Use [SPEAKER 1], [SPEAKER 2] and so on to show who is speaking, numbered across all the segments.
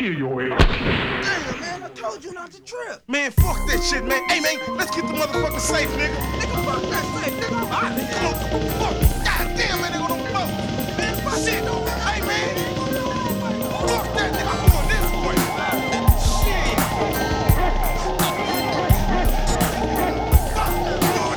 [SPEAKER 1] kill your ass.
[SPEAKER 2] Damn, man, I told you not to trip.
[SPEAKER 3] Man, fuck that shit, man. Hey, man, let's get the motherfucker safe, nigga.
[SPEAKER 2] Nigga, fuck that safe, nigga. I'm out of here.
[SPEAKER 3] Come on, fuck. God damn, man, they gonna fuck.
[SPEAKER 2] Man, fuck
[SPEAKER 3] Shit.
[SPEAKER 2] that, man.
[SPEAKER 3] Hey, man. Fuck that nigga. I'm going this way. Shit. Oh,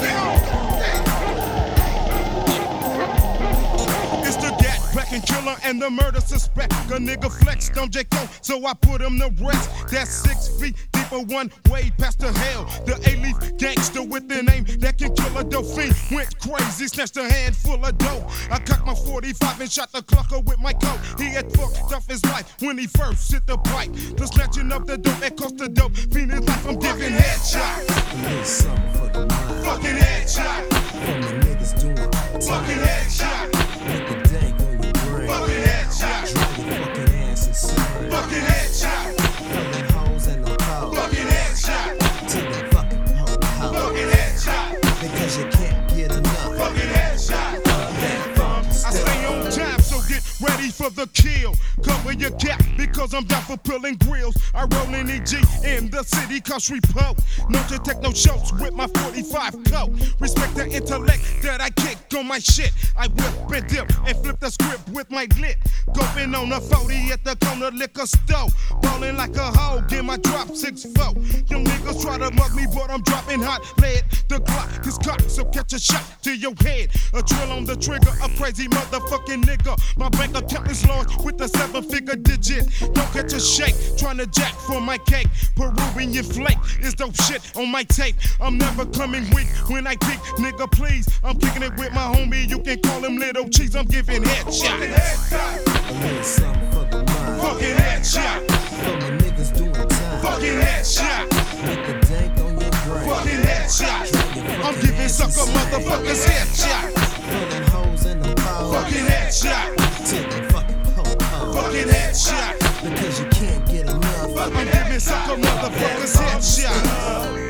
[SPEAKER 3] damn. It's the Gat Back and Killer and the murder suspect. A nigga flexed on J. Cole, so I put him to rest. That's 6 feet deep or one way past the hell. The A-Leaf gangster with the name that can kill a Dauphin went crazy, snatched a handful of dope. I cocked my 45 and shot the clucker with my coat. He had fucked up his life when he first hit the pipe. The snatching up the dope that cost the dope. Fiend his life, I'm giving headshots. Fucking headshot.
[SPEAKER 4] From the niggas doing
[SPEAKER 3] Fucking headshot.
[SPEAKER 4] with the dank on your brain.
[SPEAKER 3] Fucking headshot.
[SPEAKER 4] Drag your fucking ass insane.
[SPEAKER 3] Fucking headshot.
[SPEAKER 4] From the hoes and the cows
[SPEAKER 3] Fucking headshot.
[SPEAKER 4] to the fucking whole house.
[SPEAKER 3] Fucking headshot.
[SPEAKER 4] Because you can't get enough
[SPEAKER 3] Fucking headshot.
[SPEAKER 4] of that funky
[SPEAKER 3] I
[SPEAKER 4] stuff.
[SPEAKER 3] stay on time, so get ready for the kill. Cover your cap because I'm down for pulling grills. I roll in EG in the city, cause repo. No to take no shots with my 45 coat. Respect the intellect that I kick on my shit. I whip and dip and flip the script with my lit. Going on a 40 at the corner liquor store. Ballin' like a hoe, get my drop 6-4. Young niggas try to mug me, but I'm dropping hot lead. The Glock is cocked, so catch a shot to your head. A drill on the trigger, a crazy motherfucking nigga. My bank account is large with a 7-figure digit. Don't catch a shake, trying to jack for my cake. Peruvian flake is dope shit on my tape. I'm never coming weak when I peek, nigga, please. I'm kicking it with my homie, you can call him Little Cheese. I'm giving headshots.
[SPEAKER 4] A little something for the mind.
[SPEAKER 3] Fucking headshot.
[SPEAKER 4] From the niggas doing time
[SPEAKER 3] Fucking headshot.
[SPEAKER 4] with the dank on your brain.
[SPEAKER 3] Fucking headshot. I'm giving sucker motherfuckers headshot.
[SPEAKER 4] For them hoes and them cows
[SPEAKER 3] Fucking headshot.
[SPEAKER 4] to the fucking whole house.
[SPEAKER 3] Fucking headshot.
[SPEAKER 4] Because you can't get enough of
[SPEAKER 3] I'm giving sucker motherfuckers headshot.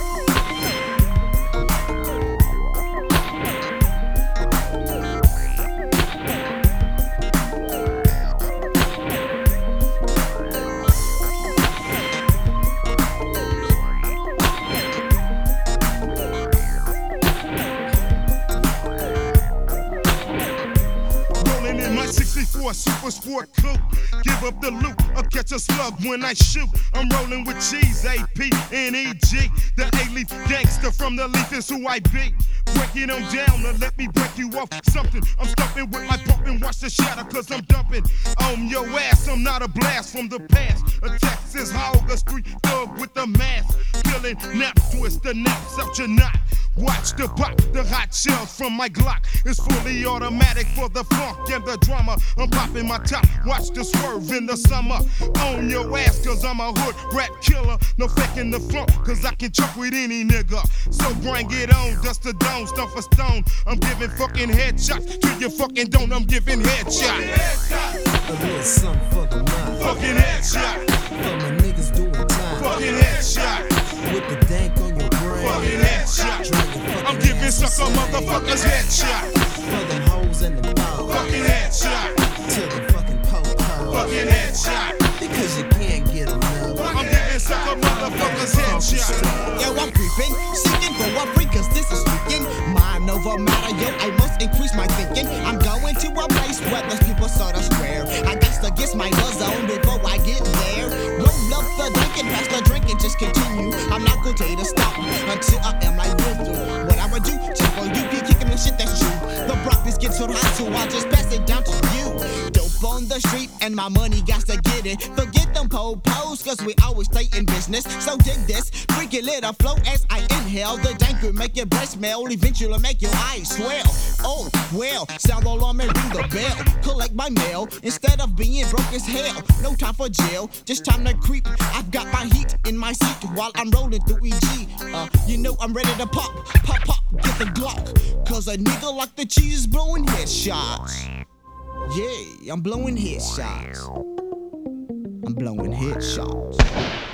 [SPEAKER 3] Rolling in my 64 Super Sport coupe. Give up the loot or catch a slug when I shoot. I'm rolling with cheese, AP and EG. The A-Leaf gangster from the Leaf is who I be. Break it on down or let me break you off something. I'm stumping with my pump and watch the shatter cause I'm dumping on your ass. I'm not a blast from the past. A Texas hog, a street thug with a mask. Killing nap, twist the naps out your knot. Watch the pop, the hot shells from my Glock. It's fully automatic for the funk and the drama. I'm popping my top, watch the swerve in the summer. On your ass, cause I'm a hood rap killer. No faking the funk, cause I can chuck with any nigga. So bring it on, dust the dome, stuff a stone. I'm giving fucking headshots to your fucking dome. I'm giving headshots.
[SPEAKER 4] A little something for the mind.
[SPEAKER 3] Fucking headshot.
[SPEAKER 4] From the niggas doing time
[SPEAKER 3] Fucking headshot.
[SPEAKER 4] with the dank on your brain.
[SPEAKER 3] Fucking headshot. I'm giving sucker motherfuckers headshot.
[SPEAKER 4] For them hoes and them cows
[SPEAKER 3] Fucking headshot.
[SPEAKER 4] to the fucking po-po.
[SPEAKER 3] Fucking headshot.
[SPEAKER 4] Because you can't get enough.
[SPEAKER 3] I'm giving sucker motherfuckers headshot.
[SPEAKER 5] Yo, I'm creeping, seeking for a freak, cause this is speaking. Mind over matter, yo, I must increase my thinking. I'm going to a place where those people sort of square. I got to get my buzz on before I get there. Roll up the drink and pass the drink and just continue. I'm not gonna tell you to stop until I am like with you. What I would do, check on you, be kicking the shit that's true. The broccoli's get so hot, so I'll just pass it down to you. Dope on the street and my money got to get it. Forget them po-pos, cause we always stay in business. So dig this, freaky little flow as I inhale. The dank will make your breath smell, eventually make your eyes swell. Oh, well, sound alarm and ring the bell. Collect my mail instead of being broke as hell. No time for jail, just time to creep. I've got my heat in my seat while I'm rolling through EG. You know I'm ready to pop, pop, pop, get the Glock. Cause a nigga like the cheese is blowing headshots. Yeah, I'm blowing headshots. I'm blowing headshots.